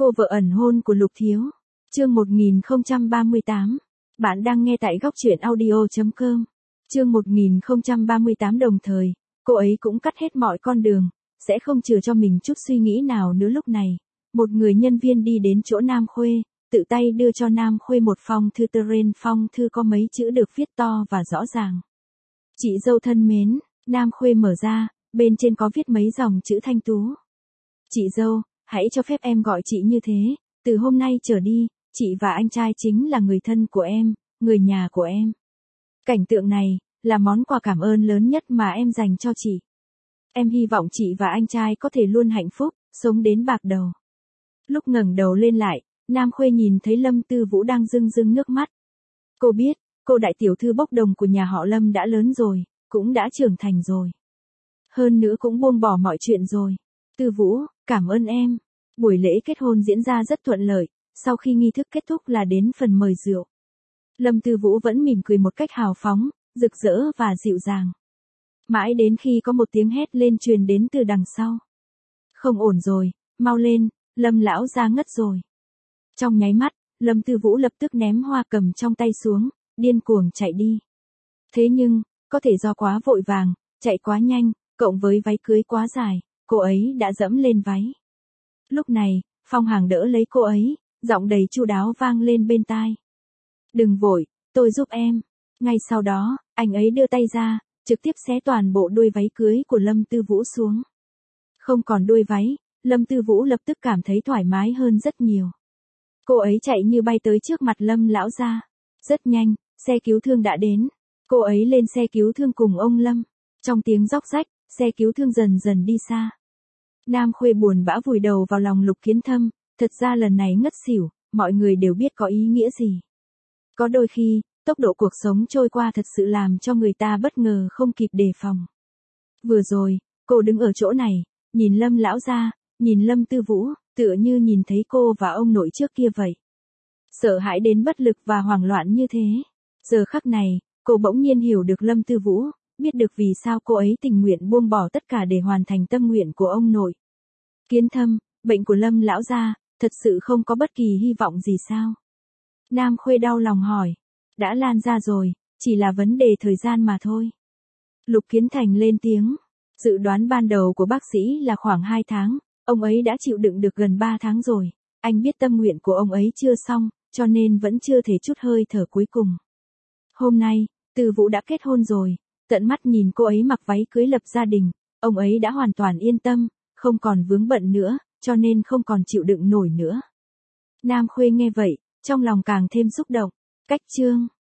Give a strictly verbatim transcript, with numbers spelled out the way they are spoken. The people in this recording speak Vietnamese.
Cô vợ ẩn hôn của Lục Thiếu. Chương một nghìn không trăm ba mươi tám. Bạn đang nghe tại góc truyện audio chấm com. Chương một nghìn không trăm ba mươi tám. Đồng thời, cô ấy cũng cắt hết mọi con đường, sẽ không chừa cho mình chút suy nghĩ nào nữa. Lúc này, một người nhân viên đi đến chỗ Nam Khuê, tự tay đưa cho Nam Khuê một phong thư. Trên phong thư có mấy chữ được viết to và rõ ràng. Chị dâu thân mến. Nam Khuê mở ra, bên trên có viết mấy dòng chữ thanh tú. Chị dâu, hãy cho phép em gọi chị như thế, từ hôm nay trở đi, chị và anh trai chính là người thân của em, người nhà của em. Cảnh tượng này, là món quà cảm ơn lớn nhất mà em dành cho chị. Em hy vọng chị và anh trai có thể luôn hạnh phúc, sống đến bạc đầu. Lúc ngẩng đầu lên lại, Nam Khuê nhìn thấy Lâm Tư Vũ đang rưng rưng nước mắt. Cô biết, cô đại tiểu thư bốc đồng của nhà họ Lâm đã lớn rồi, cũng đã trưởng thành rồi. Hơn nữa cũng buông bỏ mọi chuyện rồi. Tư Vũ, cảm ơn em. Buổi lễ kết hôn diễn ra rất thuận lợi, sau khi nghi thức kết thúc là đến phần mời rượu. Lâm Tư Vũ vẫn mỉm cười một cách hào phóng, rực rỡ và dịu dàng. Mãi đến khi có một tiếng hét lên truyền đến từ đằng sau. Không ổn rồi, mau lên, Lâm lão gia ngất rồi. Trong nháy mắt, Lâm Tư Vũ lập tức ném hoa cầm trong tay xuống, điên cuồng chạy đi. Thế nhưng, có thể do quá vội vàng, chạy quá nhanh, cộng với váy cưới quá dài, cô ấy đã dẫm lên váy. Lúc này, Phong Hàng đỡ lấy cô ấy, giọng đầy chu đáo vang lên bên tai. Đừng vội, tôi giúp em. Ngay sau đó, anh ấy đưa tay ra, trực tiếp xé toàn bộ đuôi váy cưới của Lâm Tư Vũ xuống. Không còn đuôi váy, Lâm Tư Vũ lập tức cảm thấy thoải mái hơn rất nhiều. Cô ấy chạy như bay tới trước mặt Lâm lão gia. Rất nhanh, xe cứu thương đã đến. Cô ấy lên xe cứu thương cùng ông Lâm. Trong tiếng róc rách, xe cứu thương dần dần đi xa. Nam Khuê buồn bã vùi đầu vào lòng Lục Kiến Thâm, thật ra lần này ngất xỉu, mọi người đều biết có ý nghĩa gì. Có đôi khi, tốc độ cuộc sống trôi qua thật sự làm cho người ta bất ngờ không kịp đề phòng. Vừa rồi, cô đứng ở chỗ này, nhìn Lâm lão gia, nhìn Lâm Tư Vũ, tựa như nhìn thấy cô và ông nội trước kia vậy. Sợ hãi đến bất lực và hoảng loạn như thế. Giờ khắc này, cô bỗng nhiên hiểu được Lâm Tư Vũ, biết được vì sao cô ấy tình nguyện buông bỏ tất cả để hoàn thành tâm nguyện của ông nội. Kiến Thâm, bệnh của Lâm lão gia, thật sự không có bất kỳ hy vọng gì sao? Nam Khuê đau lòng hỏi. Đã lan ra rồi, chỉ là vấn đề thời gian mà thôi. Lục Kiến Thành lên tiếng. Dự đoán ban đầu của bác sĩ là khoảng hai tháng, ông ấy đã chịu đựng được gần ba tháng rồi. Anh biết tâm nguyện của ông ấy chưa xong, cho nên vẫn chưa thể chút hơi thở cuối cùng. Hôm nay, Tư Vũ đã kết hôn rồi, tận mắt nhìn cô ấy mặc váy cưới lập gia đình, ông ấy đã hoàn toàn yên tâm, không còn vướng bận nữa, cho nên không còn chịu đựng nổi nữa. Nam Khuê nghe vậy, trong lòng càng thêm xúc động. Cách chương